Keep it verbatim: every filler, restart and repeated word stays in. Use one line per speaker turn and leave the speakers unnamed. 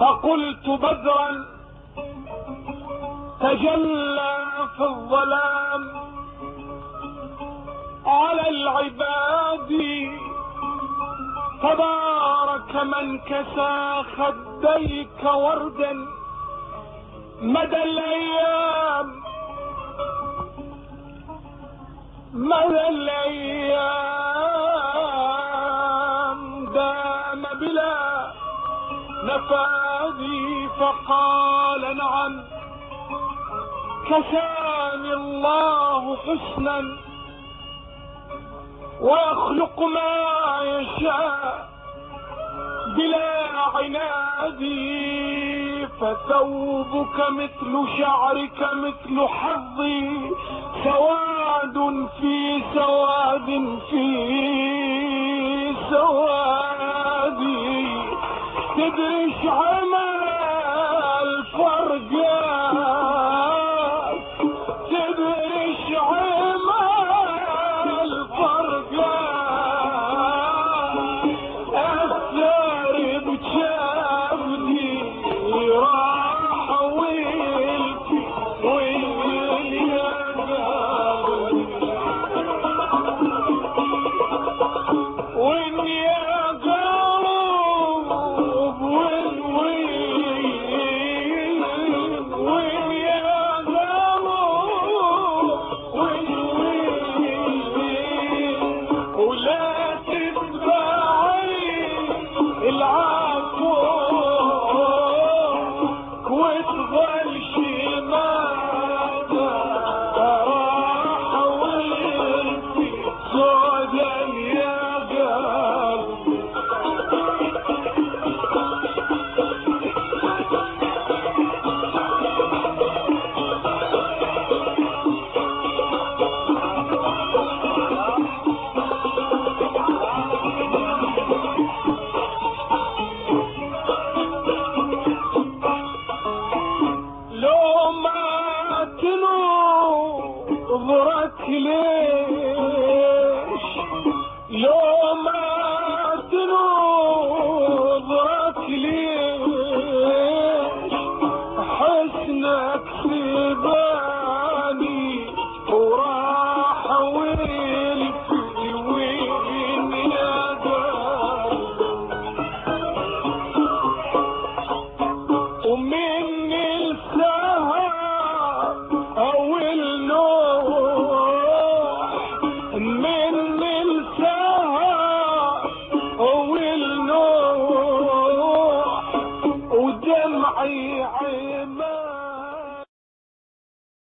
فقلت بدرا تجلى في الظلام على العباد، تبارك من كسى خديك وردا مدى الايام، مدى الايام دام بلا نفادي. فقال نعم كساني الله حسنا ويخلق ما يشاء بلا عناد. فثوبك مثل شعرك مثل حظي، سواد في سواد في سواد. تدري عمل فرقات، تدري عمل فرقات. اثر بجابدي راح ويلكي ويلي يا قلبي وين يا قلب وين وين وين يا قلب وين وين. ولا تتبعي العفو وتظل شماتة راح وانتي سودا يا قلبي. لو ما تنظرك ليش، لو ما تنظرك ليش، حسنك سباني